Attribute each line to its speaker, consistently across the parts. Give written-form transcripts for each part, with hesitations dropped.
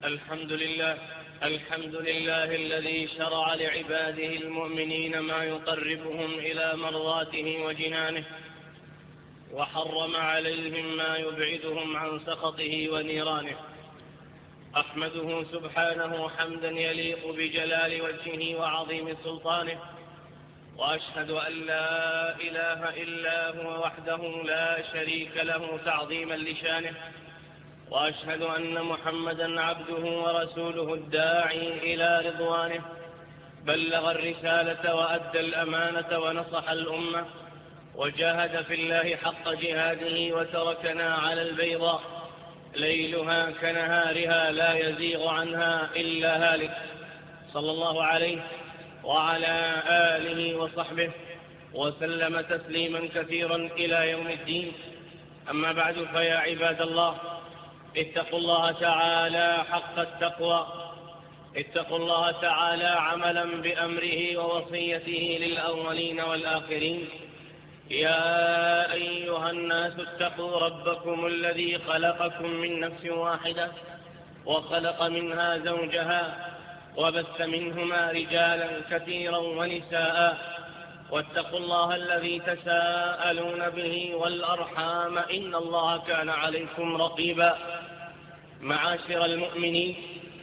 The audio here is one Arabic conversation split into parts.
Speaker 1: الحمد لله الذي شرع لعباده المؤمنين ما يقربهم إلى مرضاته وجنانه، وحرم عليهم ما يبعدهم عن سخطه ونيرانه. أحمده سبحانه حمدا يليق بجلال وجهه وعظيم سلطانه، وأشهد أن لا إله إلا هو وحده لا شريك له تعظيما لشانه، وأشهد أن محمدا عبده ورسوله الداعي إلى رضوانه، بلغ الرسالة وأدى الأمانة ونصح الأمة، وجاهد في الله حق جهاده، وتركنا على البيضاء ليلها كنهارها لا يزيغ عنها إلا هالك، صلى الله عليه وعلى آله وصحبه وسلم تسليما كثيرا إلى يوم الدين. أما بعد، فيا عباد الله، اتقوا الله تعالى حق التقوى، اتقوا الله تعالى عملا بأمره ووصيته للأولين والآخرين. يا أيها الناس اتقوا ربكم الذي خلقكم من نفس واحدة وخلق منها زوجها وبث منهما رجالا كثيرا ونساء، واتقوا الله الذي تساءلون به والأرحام إن الله كان عليكم رقيبا. معاشر المؤمنين،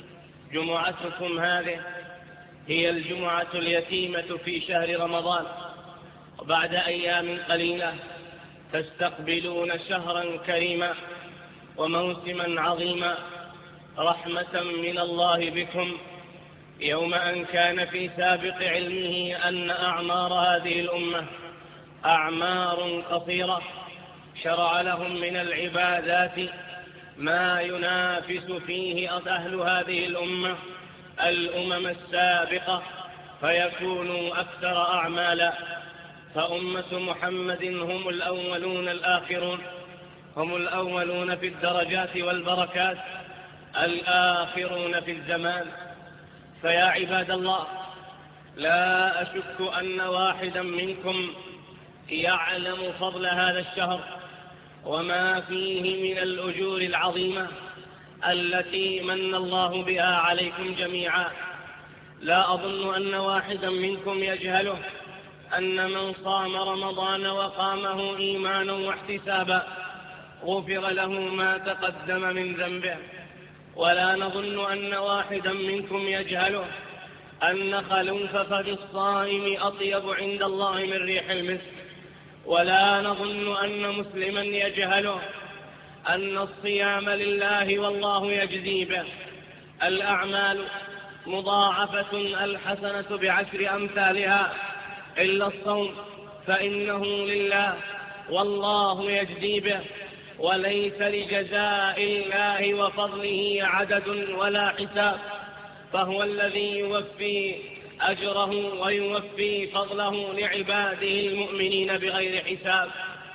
Speaker 1: جمعتكم هذه هي الجمعة اليتيمة في شهر رمضان، وبعد أيام قليلة تستقبلون شهرا كريما وموسما عظيما، رحمة من الله بكم، يوم أن كان في سابق علمه أن أعمار هذه الأمة أعمار قصيرة، شرع لهم من العبادات ما ينافس فيه أهل هذه الأمم السابقة، فيكونوا أكثر أعمالا. فأمة محمد هم الأولون الآخرون، هم الأولون في الدرجات والبركات، الآخرون في الزمان. فيا عباد الله، لا أشك أن واحدا منكم يعلم فضل هذا الشهر وما فيه من الأجور العظيمة التي من الله بها عليكم جميعا. لا أظن أن واحدا منكم يجهله أن من صام رمضان وقامه إيمانا واحتسابا غفر له ما تقدم من ذنبه. ولا نظن أن واحدا منكم يجهله أن خلوف فم الصائم أطيب عند الله من ريح المسك. ولا نظن أن مسلما يجهله أن الصيام لله والله يجزي به. الأعمال مضاعفة، الحسنة بعشر أمثالها، إلا الصوم فإنه لله والله يجزي به، وليس لجزاء الله وفضله عدد ولا حساب، فهو الذي يوفي أجره ويوفي فضله لعباده المؤمنين بغير حساب.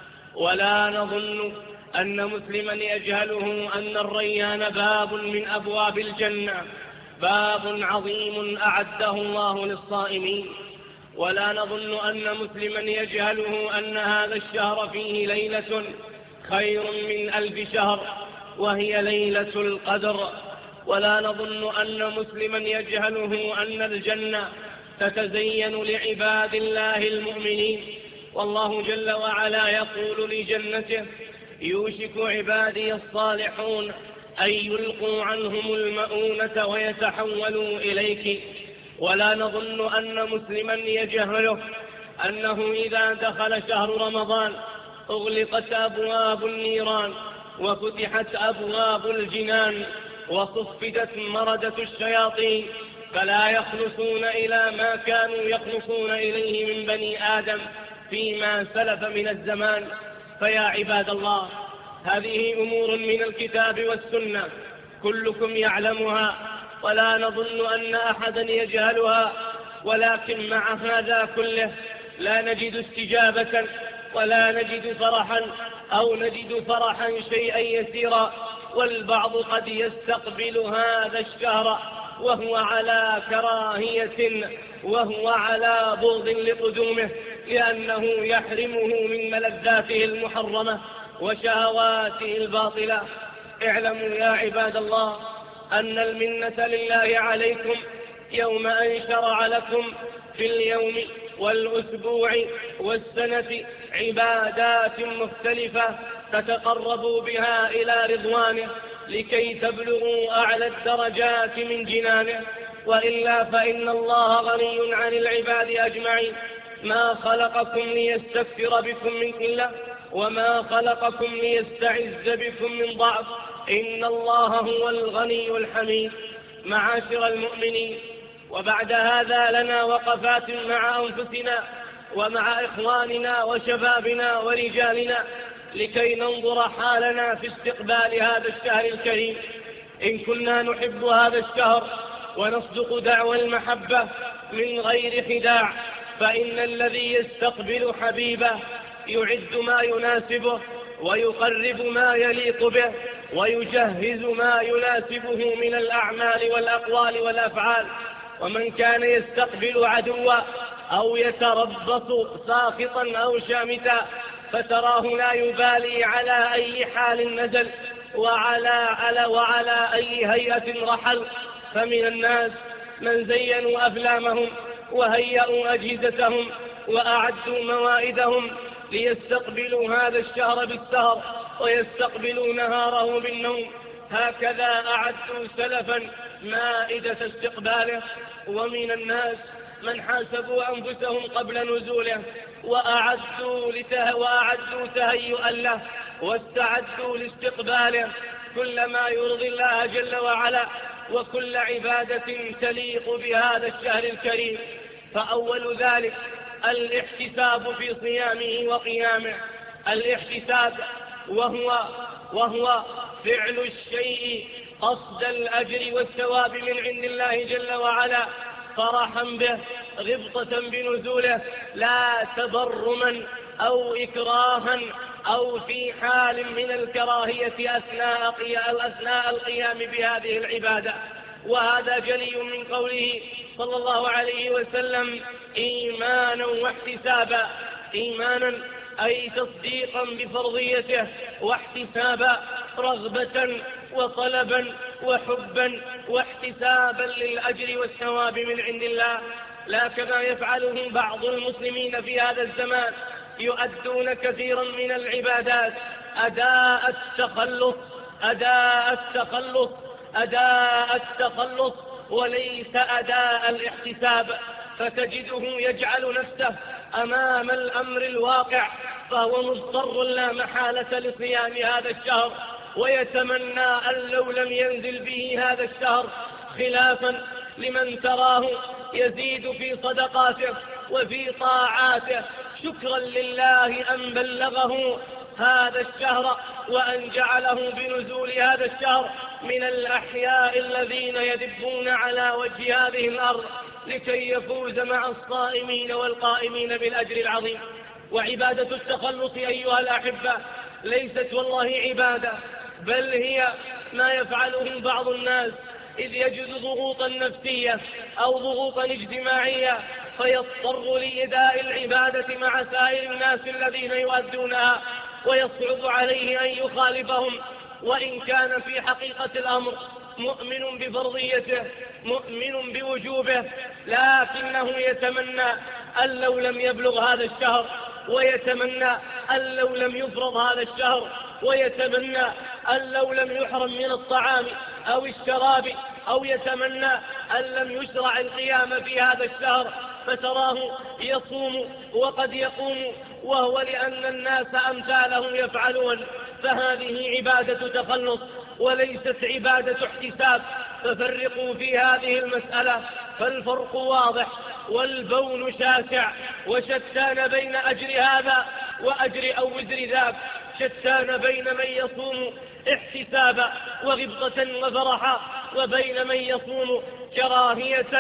Speaker 1: ولا نظن أن مسلما يجهله أن الريان باب من أبواب الجنة، باب عظيم أعده الله للصائمين. ولا نظن أن مسلما يجهله أن هذا الشهر فيه ليلة خير من 1000 شهر، وهي ليلة القدر. ولا نظن أن مسلما يجهله أن الجنة تتزين لعباد الله المؤمنين، والله جل وعلا يقول لجنته: يوشك عبادي الصالحون أن يلقوا عنهم المؤونة ويتحولوا إليك. ولا نظن أن مسلما يجهله أنه إذا دخل شهر رمضان أغلقت أبواب النيران وفتحت أبواب الجنان وصفدت مردة الشياطين، فلا يخلصون إلى ما كانوا يخلصون إليه من بني آدم فيما سلف من الزمان. فيا عباد الله، هذه أمور من الكتاب والسنة كلكم يعلمها، ولا نظن أن أحدا يجهلها. ولكن مع هذا كله لا نجد استجابة ولا نجد فرحا، أو نجد فرحا شيئا يسيرا. والبعض قد يستقبل هذا الشهر وهو على كراهية وهو على بغض لقدومه، لأنه يحرمه من ملذاته المحرمة وشهواته الباطلة. اعلموا يا عباد الله أن المنة لله عليكم يوم أن شرع لكم في اليوم والأسبوع والسنة عبادات مختلفة تتقربوا بها إلى رضوانه لكي تبلغوا أعلى الدرجات من جنانه. وإلا فإن الله غني عن العباد أجمعين، ما خلقكم ليستكثر بكم من قلة، وما خلقكم ليستعز بكم من ضعف، إن الله هو الغني الحميد. معاشر المؤمنين، وبعد هذا لنا وقفات مع أنفسنا ومع إخواننا وشبابنا ورجالنا لكي ننظر حالنا في استقبال هذا الشهر الكريم. إن كنا نحب هذا الشهر ونصدق دعوى المحبة من غير خداع، فإن الذي يستقبل حبيبه يعد ما يناسبه ويقرب ما يليق به ويجهز ما يناسبه من الأعمال والأقوال والأفعال. ومن كان يستقبل عدوا أو يتربص ساخطا أو شامتا فتراه لا يبالي على أي حال نزل وعلى أي هيئة رحل. فمن الناس من زينوا أفلامهم وهيئوا أجهزتهم وأعدوا موائدهم ليستقبلوا هذا الشهر بالسهر ويستقبلوا نهاره بالنوم. هكذا أعدوا سلفا مائدة استقباله. ومن الناس من حاسبوا أنفسهم قبل نزوله وأعدوا تهيئا له واستعدوا لاستقباله كل ما يرضي الله جل وعلا وكل عبادة تليق بهذا الشهر الكريم. فأول ذلك الاحتساب في صيامه وقيامه. الاحتساب وهو فعل الشيء قصد الأجر والثواب من عند الله جل وعلا، فرحا به، غبطة بنزوله، لا تبرما أو إكراها أو في حال من الكراهية أثناء القيام بهذه العبادة. وهذا جلي من قوله صلى الله عليه وسلم: إيمانا واحتسابا. إيمانا أي تصديقا بفرضيته، واحتسابا رغبة وطلبا وحبا واحتسابا للأجر والثواب من عند الله، لا كما يفعله بعض المسلمين في هذا الزمان، يؤدون كثيرا من العبادات أداء التخلص وليس أداء الاحتساب. فتجده يجعل نفسه أمام الأمر الواقع، فهو مضطر لا محالة لصيام هذا الشهر، ويتمنى أن لو لم ينزل به هذا الشهر، خلافا لمن تراه يزيد في صدقاته وفي طاعاته شكرا لله أن بلغه هذا الشهر وأن جعله بنزول هذا الشهر من الأحياء الذين يدبون على وجه هذه الأرض لكي يفوز مع الصائمين والقائمين بالأجر العظيم. وعبادة التخلص أيها الأحبة ليست والله عبادة، بل هي ما يفعله بعض الناس إذ يجد ضغوطا نفسية أو ضغوطا اجتماعية فيضطر لإداء العبادة مع سائر الناس الذين يؤدونها، ويصعب عليه أن يخالفهم، وإن كان في حقيقة الأمر مؤمن بفرضيته مؤمن بوجوبه، لكنه يتمنى أن لو لم يبلغ هذا الشهر، ويتمنى أن لو لم يفرض هذا الشهر، ويتمنى أن لو لم يحرم من الطعام أو الشراب، أو يتمنى أن لم يشرع القيام في هذا الشهر، فتراه يصوم وقد يقوم وهو لأن الناس أمثالهم يفعلون. فهذه عبادة تخلص وليست عبادة احتساب. ففرقوا في هذه المسألة، فالفرق واضح والبون شاسع، وشتان بين أجر هذا وأجر أو وزر ذاك، شتان بين من يصوم احتسابا وغبطة وفرحا، وبين من يصوم كراهية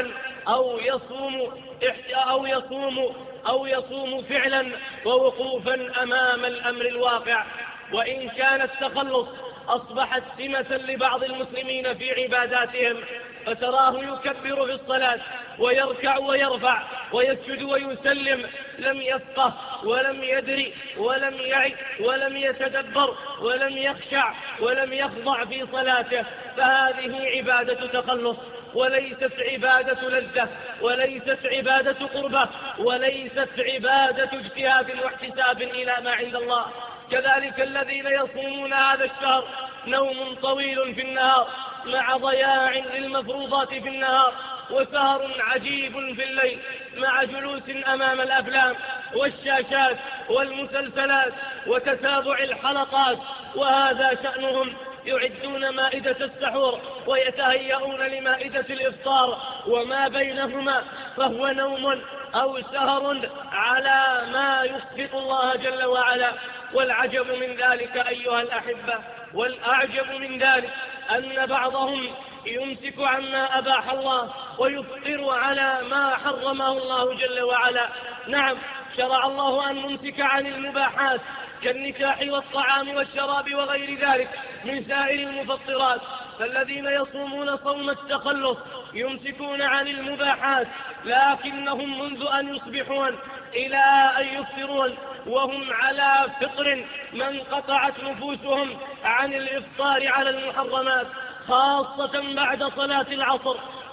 Speaker 1: أو يصوم فعلا ووقوفا أمام الأمر الواقع. وإن كان التخلص أصبحت سمة لبعض المسلمين في عباداتهم، فتراه يكبر في الصلاة ويركع ويرفع ويسجد ويسلم، لم يفقه ولم يدري ولم يعي ولم يتدبر ولم يخشع ولم يخضع في صلاته، فهذه عبادة تخلص، وليست عبادة لذة، وليست عبادة قربة، وليست عبادة اجتهاد واحتساب إلى ما عند الله. كذلك الذين يصومون هذا الشهر نوم طويل في النهار مع ضياع للمفروضات في النهار، وسهر عجيب في الليل مع جلوس أمام الأفلام والشاشات والمسلسلات وتتابع الحلقات، وهذا شأنهم. يعدون مائدة السحور ويتهيئون لمائدة الإفطار، وما بينهما فهو نوم أو سهر على ما يسخط الله جل وعلا. والعجب من ذلك أيها الأحبة، والأعجب من ذلك أن بعضهم يمسك عما أباح الله ويفطر على ما حرمه الله جل وعلا. نعم، شرع الله أن نمسك عن المباحات كالنكاح والطعام والشراب وغير ذلك من سائر المفطرات، فالذين يصومون صوم التخلص يمسكون عن المباحات، لكنهم منذ أن يصبحون إلى أن يفطرون وهم على فطر من قطعت نفوسهم عن الإفطار على المحرمات، خاصة بعد صلاة العصر،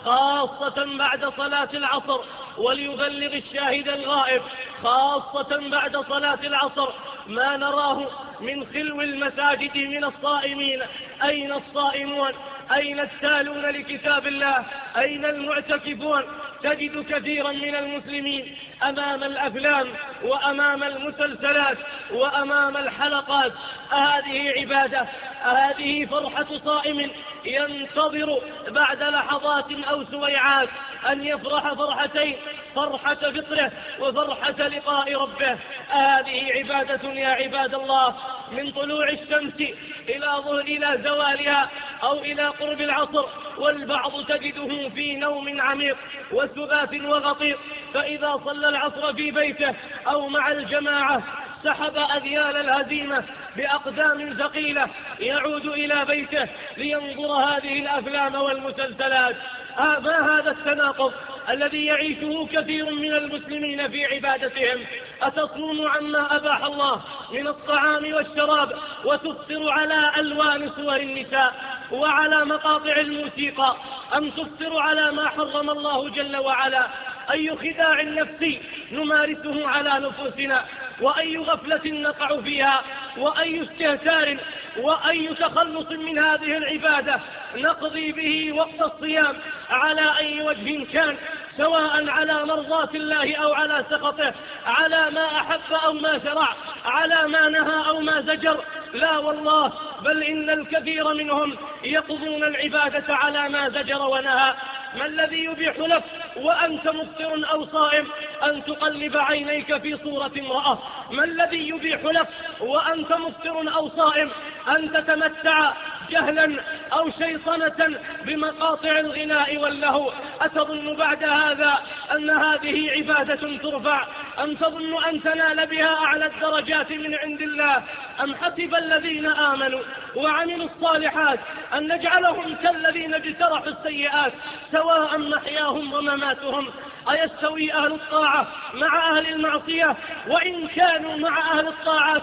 Speaker 1: خاصة بعد صلاة العصر. وليبلغ الشاهد الغائب خاصة بعد صلاة العصر ما نراه من خلو المساجد من الصائمين. أين الصائمون؟ أين التالون لكتاب الله؟ أين المعتكفون؟ تجد كثيرا من المسلمين أمام الأفلام وأمام المسلسلات وأمام الحلقات. هذه عبادة؟ هذه فرحة صائم ينتظر بعد لحظات أو سويعات أن يفرح فرحتين، فرحة فطره وفرحة لقاء ربه؟ هذه عبادة يا عباد الله؟ من طلوع الشمس إلى زوالها أو إلى قرب العصر، والبعض تجده في نوم عميق وسبات وغطيق، فإذا صلى العصر في بيته أو مع الجماعة سحب أذيال الهزيمة بأقدام ثقيلة، يعود إلى بيته لينظر هذه الأفلام والمسلسلات. ما هذا التناقض الذي يعيشه كثير من المسلمين في عبادتهم؟ أتصوم عما أباح الله من الطعام والشراب وتفطر على ألوان صور النساء وعلى مقاطع الموسيقى، أم تفطر على ما حرم الله جل وعلا؟ أي خداع نفسي نمارسه على نفوسنا، وأي غفلة نقع فيها، وأي استهتار وأي تخلص من هذه العبادة نقضي به وقت الصيام على أي وجه كان، سواء على مرضاة الله أو على سخطه، على ما أحب أو ما شرع، على ما نهى أو ما زجر. لا والله، بل إن الكثير منهم يقضون العبادة على ما زجر ونهى. ما الذي يبيح لك وأنت مفطر أو صائم أن تقلب عينيك في صورة امرأة؟ ما الذي يبيح لك وأنت مفطر أو صائم أن تتمتع جهلا أو شيطنة بمقاطع الغناء واللهو؟ أتظن بعد هذا أن هذه عبادة ترفع؟ أم تظن أن تنال بها أعلى الدرجات من عند الله؟ أم حسب الذين آمنوا وعملوا الصالحات أن نجعلهم كالذين اجترحوا السيئات سواء محياهم ومماتهم؟ أيستوي أهل الطاعة مع أهل المعصية وإن كانوا مع أهل الطاعات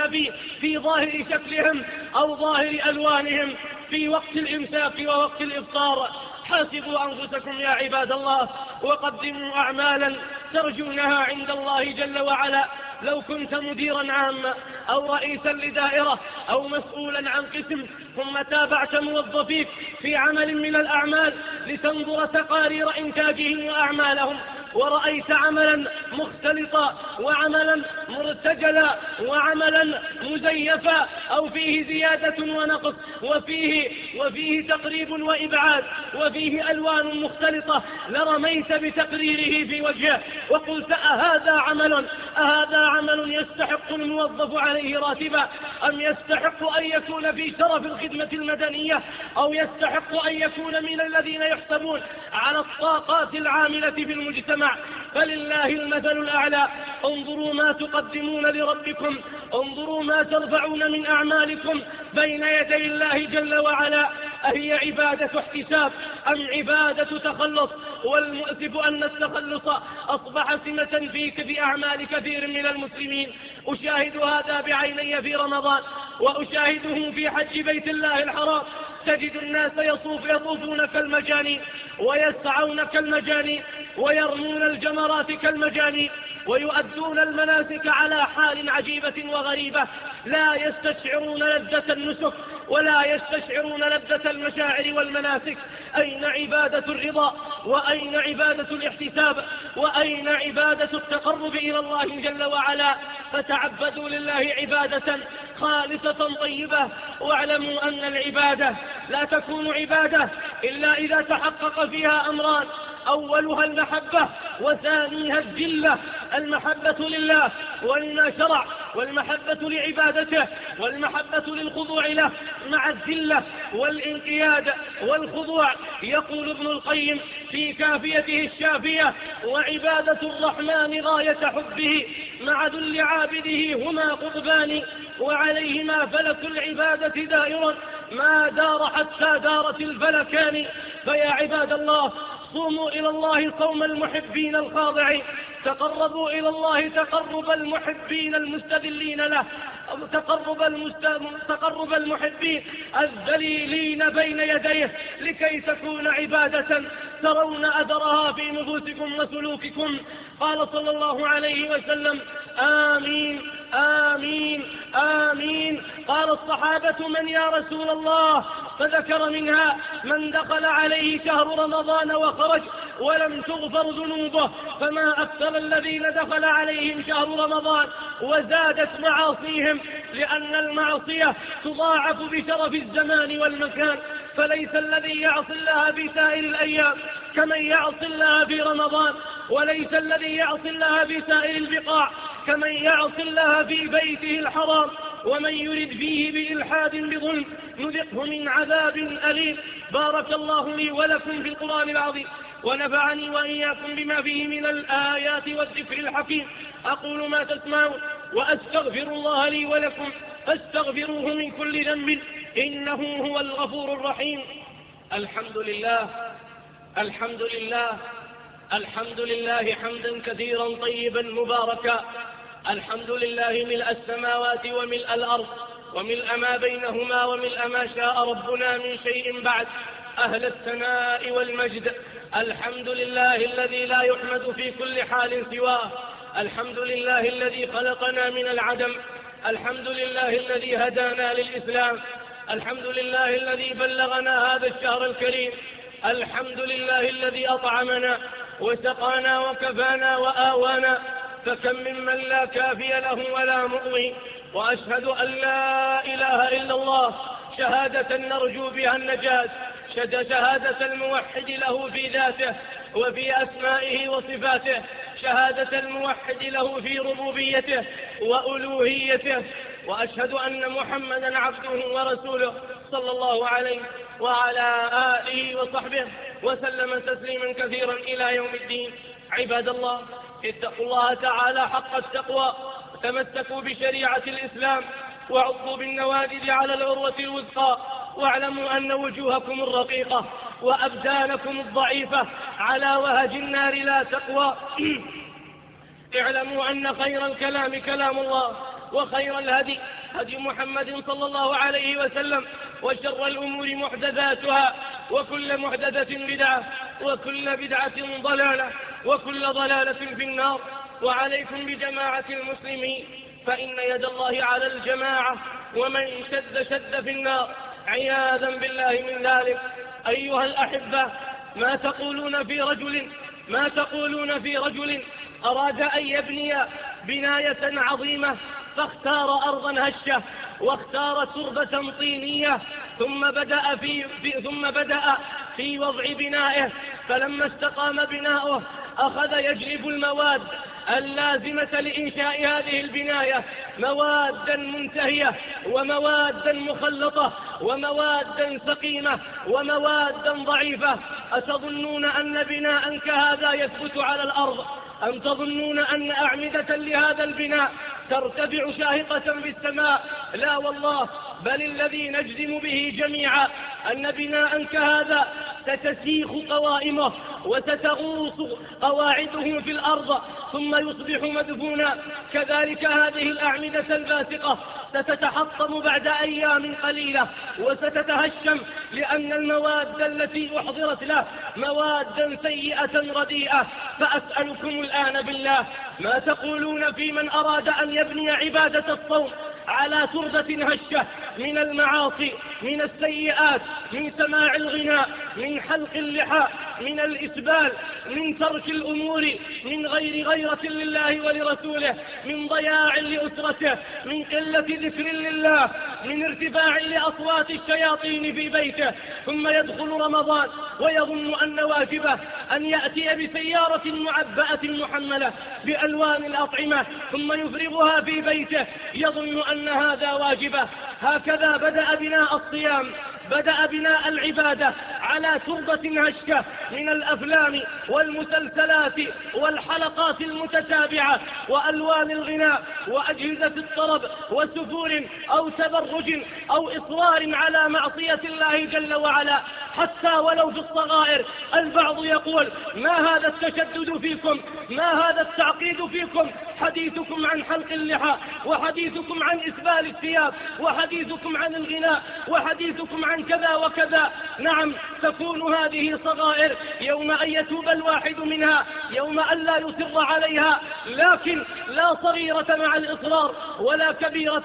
Speaker 1: في ظاهر شكلهم أو ظاهر ألوانهم في وقت الإمساك ووقت الإفطار؟ حاسبوا أنفسكم يا عباد الله، وقدموا أعمالا ترجونها عند الله جل وعلا. لو كنت مديرا عاما أو رئيسا لدائرة أو مسؤولا عن قسم، ثم تابعت موظفيك في عمل من الأعمال لتنظر تقارير إنتاجهم وأعمالهم، ورأيت عملا مختلطا وعملا مرتجلا وعملا مزيفا أو فيه زيادة ونقص وفيه تقريب وإبعاد وفيه ألوان مختلطة، لرميت بتقريره في وجهه وقلت أهذا عمل يستحق الموظف عليه راتبا، أم يستحق أن يكون في شرف الخدمة المدنية، أو يستحق أن يكون من الذين يحسبون على الطاقات العاملة في المجتمع؟ فلله المثل الأعلى. انظروا ما تقدمون لربكم، انظروا ما ترفعون من أعمالكم بين يدي الله جل وعلا. أهي عبادة احتساب أم عبادة تخلص؟ والمؤسف أن التخلص أصبح سمة فيك في أعمال كثير من المسلمين. أشاهد هذا بعيني في رمضان، وأشاهده في حج بيت الله الحرام. تجد الناس يطوفون كالمجانين، ويسعون كالمجانين، ويرمون الجمرات كالمجانين، ويؤدون المناسك على حال عجيبة وغريبة، لا يستشعرون لذة النسك ولا يستشعرون لذة المشاعر والمناسك. أين عبادة الرضا؟ وأين عبادة الاحتساب؟ وأين عبادة التقرب إلى الله جل وعلا؟ فتعبدوا لله عبادة خالصة طيبة، واعلموا أن العبادة لا تكون عبادة إلا إذا تحقق فيها أمران: أولها المحبة، وثانيها الذلة. المحبة لله ولما شرع، والمحبة لعبادته، والمحبة للخضوع له، مع الذلة والانقياد والخضوع. يقول ابن القيم في كافيته الشافية: وعبادة الرحمن غاية حبه، مع ذل عابده هما قطبان، وعليهما فلك العبادة دائر، ما دار حتى دارت الفلكان. فيا عباد الله، صوموا إلى الله صوم المحبين الخاضعين، تقربوا إلى الله تقرب المحبين المستذلين له، تقرب المحبين الذليلين بين يديه، لكي تكون عبادة ترون أثرها في نفوسكم وسلوككم. قال صلى الله عليه وسلم: آمين آمين آمين. قال الصحابة: من يا رسول الله؟ فذكر منها: من دخل عليه شهر رمضان وخرج ولم تغفر ذنوبه. فما أكثر الذين دخل عليهم شهر رمضان وزادت معاصيهم، لأن المعصية تضاعف بشرف الزمان والمكان. فليس الذي يعصي الله في سائر الأيام كمن يعصي الله في رمضان، وليس الذي يعصي الله في سائر البقاع كمن يعصي الله في بيته الحرام. ومن يرد فيه بإلحاد بظلم نذقه من عذاب أليم. بارك الله لي ولكم في القرآن العظيم، ونفعني وإياكم بما فيه من الآيات والذكر الحكيم. أقول ما تسمعون، وأستغفر الله لي ولكم، فاستغفروه من كل ذنب، إنه هو الغفور الرحيم. الحمد لله الحمد لله الحمد لله حمدا كثيرا طيبا مباركا. الحمد لله ملء السماوات وملء الأرض وملء ما بينهما وملء ما شاء ربنا من شيء بعد، أهل الثناء والمجد. الحمد لله الذي لا يحمد في كل حال سواه. الحمد لله الذي خلقنا من العدم. الحمد لله الذي هدانا للإسلام. الحمد لله الذي بلغنا هذا الشهر الكريم. الحمد لله الذي أطعمنا وسقانا وكفانا وآوانا، فكم ممن لا كافي له ولا مؤوي. وأشهد أن لا إله إلا الله شهادة نرجو بها النجاة، شهادة الموحد له في ذاته وفي أسمائه وصفاته، شهادة الموحد له في ربوبيته وألوهيته. وأشهد أن محمدا عبده ورسوله صلى الله عليه وعلى آله وصحبه وسلم تسليما كثيرا إلى يوم الدين. عباد الله، اتقوا الله تعالى حق التقوى، تمسكوا بشريعة الإسلام، وعضوا بالنواجذ على العروة الوثقى، واعلموا أن وجوهكم الرقيقة وأبدانكم الضعيفة على وهج النار لا تقوى. اعلموا أن خير الكلام كلام الله، وخير الهدي هدي محمد صلى الله عليه وسلم، وشر الأمور محدثاتها، وكل محدثة بدعة، وكل بدعة ضلالة، وكل ضلالة في النار. وعليكم بجماعة المسلمين، فإن يد الله على الجماعة، ومن شد في النار، عياذا بالله من ذلك. أيها الأحبة، ما تقولون في رجل أراد أن يبني بناية عظيمة، فاختار أرضا هشة واختار تربة طينية، ثم بدأ في وضع بنائه، فلما استقام بناؤه أخذ يجلب المواد اللازمة لإنشاء هذه البناية، موادا منتهية وموادا مخلطة وموادا سقيمة وموادا ضعيفة. أتظنون أن بناء كهذا يثبت على الأرض؟ أم تظنون أن أعمدة لهذا البناء ترتفع شاهقة في السماء. لا والله، بل الذي نجزم به جميعا أن بناء كهذا ستسيخ قوائمه وستغوص قواعده في الأرض ثم يصبح مدفونا. كذلك هذه الأعمدة الباسقة ستتحطم بعد أيام قليلة وستتهشم، لأن المواد التي أحضرت له مواد سيئة رديئة. فأسألكم الآن بالله، ما تقولون في من أراد أن يبني عبادة الصوم على تربة هشة من المعاصي، من السيئات، من سماع الغناء، من حلق اللحى، من الإسبال، من ترك الأمور، من غير غيرة لله ولرسوله، من ضياع لأسرته، من قلة ذكر لله، من ارتفاع لأصوات الشياطين في بيته، ثم يدخل رمضان ويظن أن واجبه أن يأتي بسيارة معبأة محملة بألوان الأطعمة ثم يفرغها في بيته، يظن أن هذا واجبه. هكذا بدأ بناء الصيام، بدأ بناء العبادة على تربة هشة من الأفلام والمسلسلات والحلقات المتتابعة وألوان الغناء وأجهزة الطرب وسفور أو تبرج أو إصرار على معصية الله جل وعلا. حتى ولو في الصغائر البعض يقول: ما هذا التشدد فيكم، ما هذا التعقيد فيكم، حديثكم عن حلق اللحى، وحديثكم عن إسبال الثياب، وحديثكم عن الغناء، وحديثكم عن كذا وكذا. نعم، تكون هذه صغائر يوم أن يتوب الواحد منها، يوم أن لا يصر عليها، لكن لا صغيرة مع الإصرار ولا كبيرة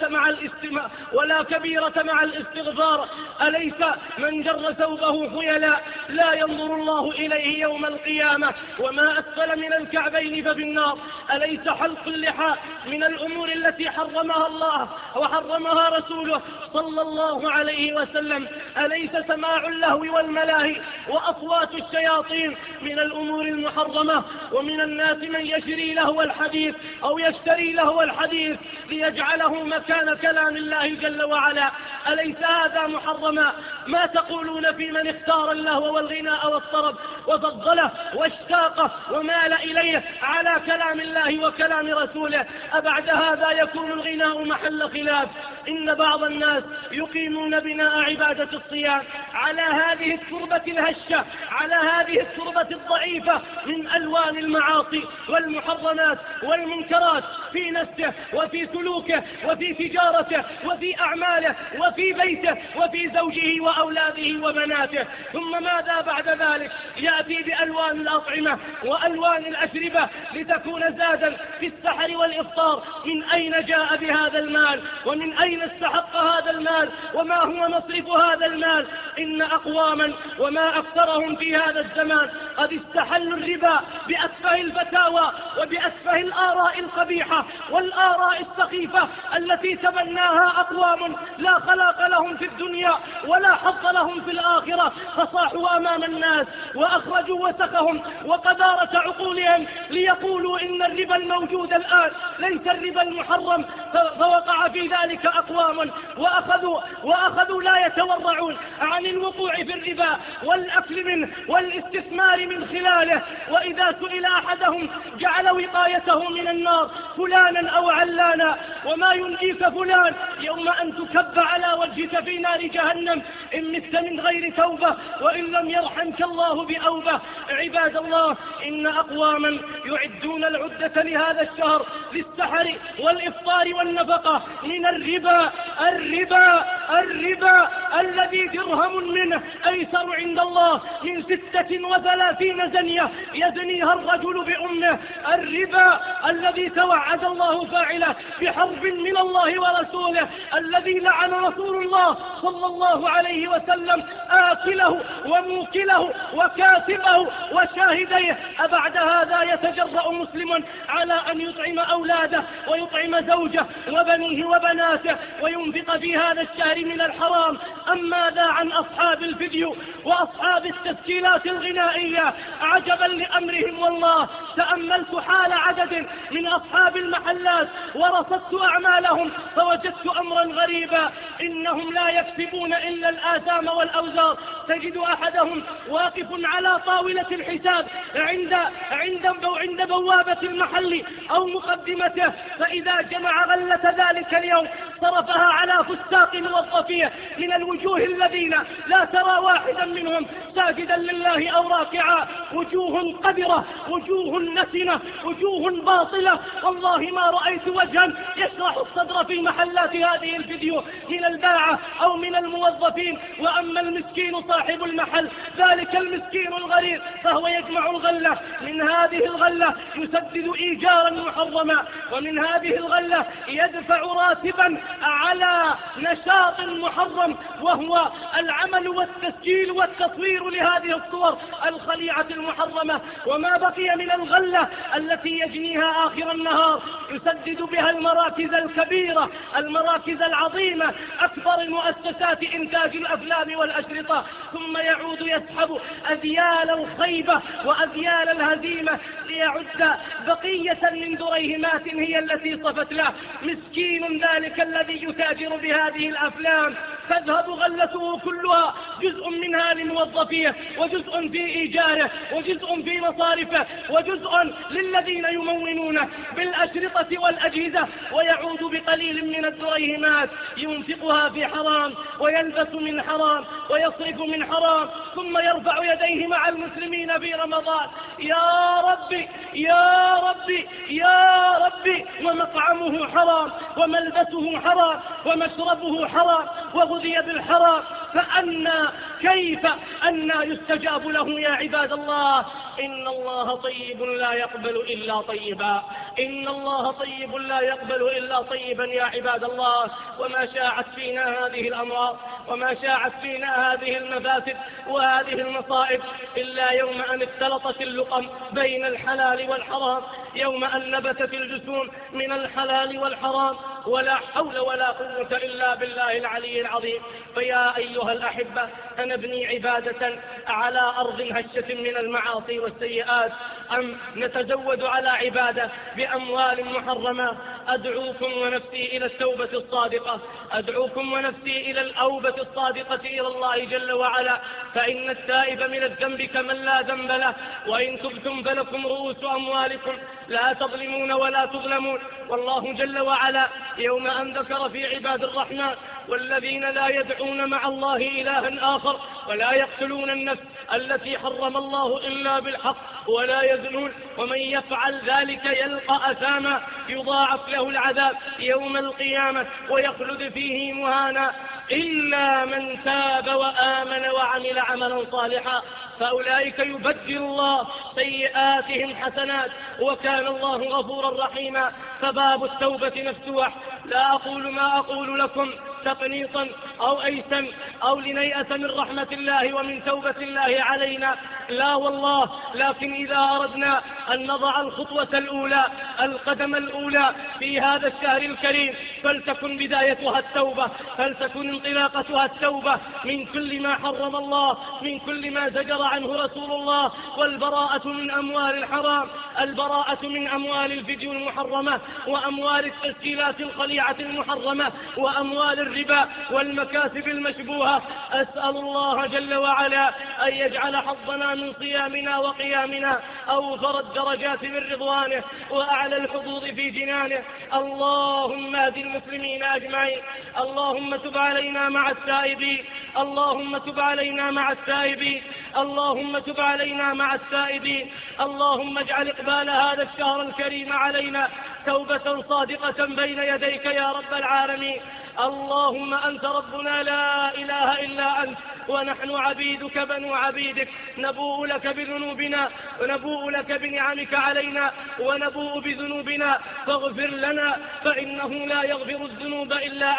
Speaker 1: مع الاستغفار. أليس من جر ثوبه خيلا لا ينظر الله إليه يوم القيامة، وما أسفل من الكعبين ففي النار؟ أليس حلق اللحى من الأمور التي حرمها الله وحرمها رسوله صلى الله عليه وسلم؟ أليس سماع اللهو والملاهي وأصوات الشياطين من الأمور المحرمة؟ ومن الناس من يشتري لهو الحديث أو يشتري لهو الحديث ليجعله مكان كلام الله جل وعلا. أليس هذا محرما؟ ما تقولون في من اختار اللهو والغناء والطرب وفضله واشتاقه ومال إليه على كلام الله وكلام رسوله؟ أبعد هذا يكون الغناء محل خلاف. إن بعض الناس يقيمون بناء عبادة الصيام على هذه التربة الهشة، على هذه التربة الضعيفة من ألوان المعاصي والمحرمات والمنكرات في نفسه وفي سلوكه وفي تجارته وفي أعماله وفي بيته وفي زوجه وأولاده وبناته. ثم ماذا بعد ذلك؟ يأتي بألوان الأطعمة وألوان الأشربة لتكون زادا في السحر والإفطار. من أين جاء بهذا المال؟ ومن أين استحق هذا المال؟ وما هو مصرف هذا المال؟ إن أقواما وما أكثرهم في هذا الزمان قد استحلوا الربا بأسفه الفتاوى وبأسفه الآراء القبيحة والآراء السخيفة التي تبناها أقوام لا خلاق لهم في الدنيا ولا حظ لهم في الآخرة، فصاحوا أمام الناس وأخرجوا وسخهم وقذارة عقولهم ليقولوا إن الربا الموجود الآن ليس الربا المحرم. فوقع في ذلك أقوام وأخذوا لا يتورعون عن الوقوع في الربا والأكل منه والاستثمار من خلاله. وإذا سئل أحدهم جعل وقايته من النار فلانا أو علانا. وما ينجيك فلان يوم أن تكب على وجهك في نار جهنم إن مت من غير توبة وإن لم يرحمك الله بأوبة. عباد الله، إن أقواما يعدون العدة لهذا الشهر للسحر والإفطار والنفقة من الربا الذي درهم منه أيسر عند الله من 36 زنية يزنيها الرجل بأمه. الربا الذي توعد الله فاعله بحرب من الله ورسوله، الذي لعن رسول الله صلى الله عليه وسلم آكله وموكله وكاتبه وشاهديه. أبعد هذا يتجرأ مسلم على أن يطعم أولاده ويطعم زوجه وبنيه وبناته وينفق في هذا الشهر المحارم الحرام. أما ماذا عن أصحاب الفيديو وأصحاب التسجيلات الغنائية؟ عجبا لأمرهم والله، تأملت حال عدد من أصحاب المحلات ورصدت أعمالهم فوجدت أمرا غريبا، إنهم لا يكسبون إلا الآثام والأوزار. تجد أحدهم واقف على طاولة الحساب عند بوابة المحل أو مقدمته، فإذا جمع غلة ذلك اليوم صرفها على فساق موظفيه من الوجوه الذين لا ترى واحدا منهم ساجدا لله أو راكعا، وجوه قذرة، وجوه نتنة، وجوه باطلة. والله ما رأيت وجها يشرح الصدر في محلات هذه الفيديو من الباعة أو من الموظفين. وأما المسكين صاحب المحل، ذلك المسكين الغريب، فهو يجمع الغلة، من هذه الغلة يسدد إيجارا محرما، ومن هذه الغلة يدفع راتبا على نشاط محرم، وهو العمل والتسجيل والتصوير لهذه الصور الخليعة المحرمة. وما بقي من الغلة التي يجنيها آخر النهار يسدد بها المراكز الكبيرة، المراكز العظيمة، أكبر المؤسسات إنتاج الأفلام والأشرطة، ثم يعود يسحب أذيال الخيبة وأذيال الهزيمة ليعد بقية من دريهمات هي التي صفت له. مسكين ذلك الذي يتاجر بهذه الأفلام، تذهب غلته كلها، جزء منها لموظفيه، وجزء في إيجاره، وجزء في مصارفه، وجزء للذين يمونونه بالأشرطة والأجهزة، ويعود بقليل من الدريهمات ينفقها في حرام، ويلبس من حرام، ويصرف من حرام، ثم يرفع يديه مع المسلمين في رمضان: يا ربي يا ربي يا ربي. ومطعمه حرام، وملبسه حرام، ومشربه حرام، وغذي بالحرام، كيف يستجاب له يا عباد الله؟ إن الله طيب لا يقبل إلا طيبا، إن الله طيب لا يقبل إلا طيبا يا عباد الله. وما شاعت فينا هذه الأمراض، وما شاعت فينا هذه المفاسد وهذه المصائب إلا يوم أن اختلطت اللقم بين الحلال والحرام، يوم أن نبتت الجسوم من الحلال والحرام، ولا حول ولا قوة إلا بالله العلي العظيم. فيا أيها الأحبة، أنبني عبادة على أرض هشة من المعاصي والسيئات، أم نتزود على عبادة بأموال محرمة؟ أدعوكم ونفسي إلى التوبة الصادقة، أدعوكم ونفسي إلى الأوبة الصادقة إلى الله جل وعلا، فإن التائب من الذنب كمن لا ذنب له، وإن تبتم فلكم رؤوس أموالكم لا تظلمون ولا تظلمون. والله جل وعلا يوم أن ذكر في عباد الرحمن: والذين لا يدعون مع الله إلها آخر، ولا يقتلون النفس التي حرم الله إلا بالحق، ولا يزنون، ومن يفعل ذلك يلقى أثاما يضاعف له العذاب يوم القيامة ويخلد فيه مهانا، إلا من تاب وآمن وعمل عملا صالحا فأولئك يبدل الله سيئاتهم حسنات، وكان الله غفورا رحيما. فباب التوبة مفتوح. لا أقول ما أقول لكم تقنيطا أو أيسا أو لنيأس من رحمة الله ومن توبة الله علينا، لا والله، لكن إذا أردنا أن نضع الخطوة الأولى، القدم الأولى في هذا الشهر الكريم، فلتكن بدايتها التوبة، فلتكن انطلاقتها التوبة من كل ما حرم الله، من كل ما زجر عنه رسول الله، والبراءة من أموال الحرام، البراءة من أموال الفيديو المحرمة، وأموال التسجيلات الخليعة المحرمة، وأموال الربا والمكاسب المشبوهة. أسأل الله جل وعلا أن يجعل حظنا من صيامنا وقيامنا أوفر الدرجات من رضوانه وأعلى الحظوظ في جنانه. اللهم اهد المسلمين أجمعين، اللهم تب علينا مع التائبين، اللهم تب علينا مع التائبين، اللهم تب علينا مع التائبين. اللهم اجعل إقبال هذا الشهر الكريم علينا توبة صادقة بين يديك يا رب العالمين. اللهم أنت ربنا لا إله إلا أنت، ونحن عبيدك بنو عبيدك، نبوء لك بذنوبنا ونبوء لك بنعمك علينا ونبوء بذنوبنا، فاغفر لنا فإنه لا يغفر الذنوب إلا أنت.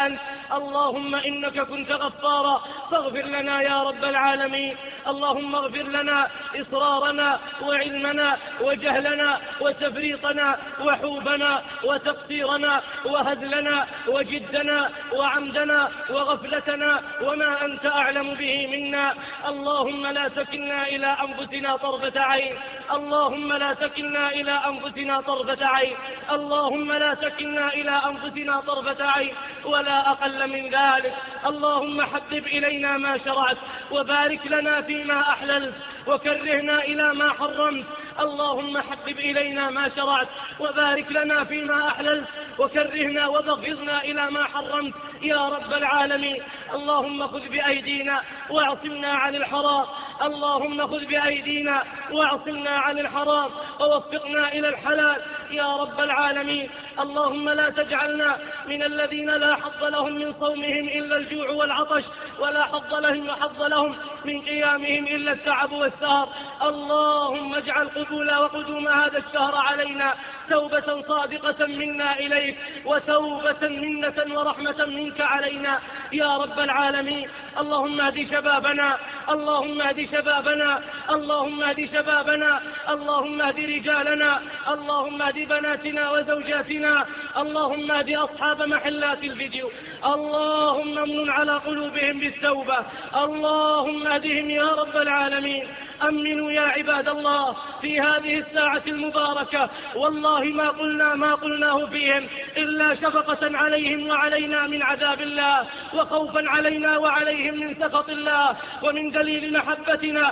Speaker 1: اللهم إنك كنت غفارا فاغفر لنا يا رب العالمين. اللهم اغفر لنا إصرارنا وعلمنا وجهلنا وتفريطنا وحوبنا وتقصيرنا وهزلنا وجدنا وعمدنا وغفلتنا وما أنت أعلم به منا. اللهم لا تكلنا إلى أنفسنا طرفة عين. اللهم لا تكلنا إلى أنفسنا طرفة عين. اللهم لا تكلنا إلى أنفسنا طرفة عين ولا أقل من ذلك. اللهم حبب إلينا ما شرعت وبارك لنا فيما أحللت وكرهنا إلى ما حرمت. اللهم حبب إلينا ما شرعت وبارك لنا فيما أحللت وكرهنا وبغضنا إلى ما حرمت يا رب العالمين. اللهم خذ بأيدينا واعصمنا عن الحرام. اللهم خذ بأيدينا واعصمنا عن الحرام ووفقنا إلى الحلال يا رب العالمين. اللهم لا تجعلنا من الذين لا حظ لهم من صومهم إلا الجوع والعطش ولا حظ لهم من قيامهم إلا التعب والسهر. اللهم اجعل قبول وقدوم هذا الشهر علينا توبة صادقة منا إليك وتوبة منة ورحمة منك علينا يا رب العالمين. اللهم اهد شبابنا. اللهم اهد شبابنا. اللهم اهد شبابنا. اللهم اهد رجالنا. اللهم اهد بناتنا وزوجاتنا. اللهم اهد أصحاب محلات الفيديو. اللهم امن على قلوبهم بالتوبة. اللهم اهدهم يا رب العالمين. أمنوا يا عباد الله في هذه الساعة المباركة. والله ما قلناه فيهم إلا شفقة عليهم وعلينا من عذاب الله وخوفا علينا وعليهم من سخط الله ومن دليل محبتنا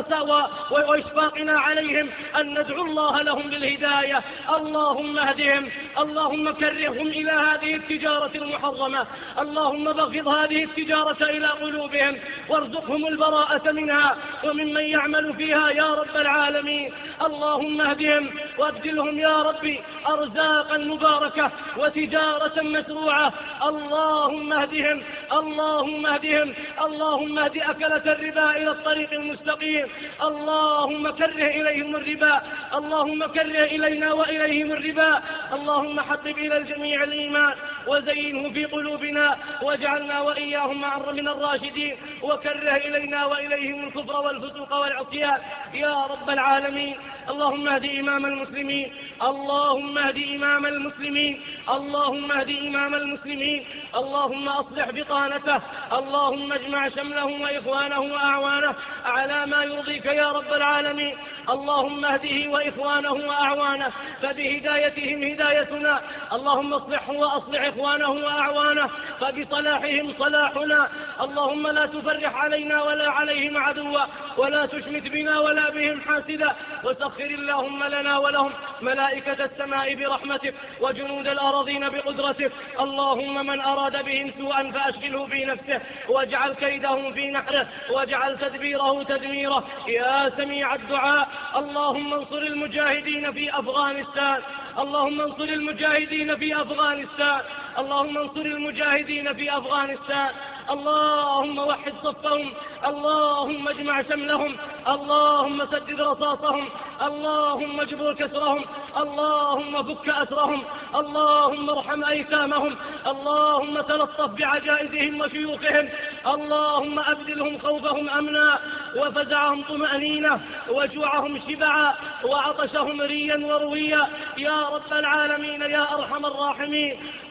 Speaker 1: وإشفاقنا عليهم أن ندعو الله لهم بالهداية. اللهم اهدهم. اللهم كرههم إلى هذه التجارة المحرمة. اللهم بغض هذه التجارة إلى قلوبهم وارزقهم البراءة منها وممن يعمل فيها يا رب العالمين. اللهم اهدهم وابدلهم يا ربي أرزاقا مباركة وتجارة مسروعة. اللهم اهدهم. اللهم اهدهم. اللهم اهد أكلة الربا إلى الطريق المستقيم. اللهم كره إليهم الربا. اللهم كره إلينا وإليهم الربا. اللهم حبب إلى الجميع الإيمان وزينه في قلوبنا واجعلنا وإياهم من الراشدين وكره إلينا وإليهم الكفر والفسوق والعصيان يا رب العالمين. اللهم اهد إمام المسلمين. اللهم اهد إمام المسلمين. اللهم اهد إمام المسلمين. اللهم أصلح بطانته. اللهم اجمع شمله وإخوانه وأعوانه على ما يرضيك يا رب العالمين. اللهم اهده وإخوانه وأعوانه فبهدايتهم هدايتنا. اللهم اصلحه وأصلح إخوانه وأعوانه فبصلاحهم صلاحنا. اللهم لا تفرح علينا ولا عليهم عدوا ولا تشمت بنا ولا بهم حاسدا. وسخر اللهم لنا ولهم ملائكة السماء برحمتك وجنود الأراضين بقدرتك. اللهم من أراد بهم سوءا فأشغله في نفسه واجعل كيدهم في نحره واجعل تدبيره تدميره يا سميع الدعاء. اللهم انصر المجاهدين في أفغانستان. اللهم انصر المجاهدين في أفغانستان. اللهم انصر المجاهدين في أفغانستان. اللهم وحد صفهم. اللهم اجمع شملهم. اللهم سدد رصاصهم. اللهم اجبر كسرهم. اللهم فك أسرهم. اللهم ارحم أيتامهم. اللهم تلطف بعجائزهم وشيوخهم. اللهم أبدلهم خوفهم أمنا وفزعهم طمأنينة وجوعهم شبعا وعطشهم ريا ورويا يا رب العالمين يا أرحم الراحمين.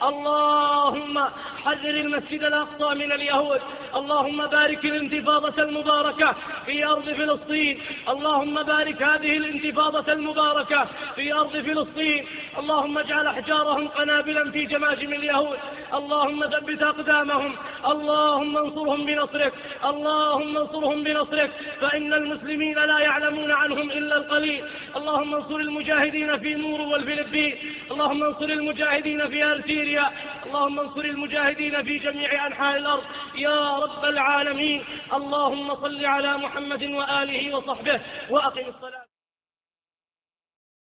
Speaker 1: اللهم حذر المسجد الأقصى من اليهود. اللهم بارك الانتفاضة المباركة في أرض فلسطين. اللهم بارك هذه الانتفاضة المباركة في أرض فلسطين. اللهم اجعل أحجارهم قنابلا في جماجم اليهود. اللهم ثبت أقدامهم. اللهم انصرهم بنصرك. اللهم انصرهم بنصرك فإن المسلمين لا يعلمون عنهم إلا القليل. اللهم انصر المجاهدين في نورو والفلبين. اللهم انصر المجاهدين في ألجيريا. اللهم انصر المجاهدين في جميع أنحاء الأرض يا رب العالمين. اللهم صل على محمد وآله وصحبه وأقم الصلاة.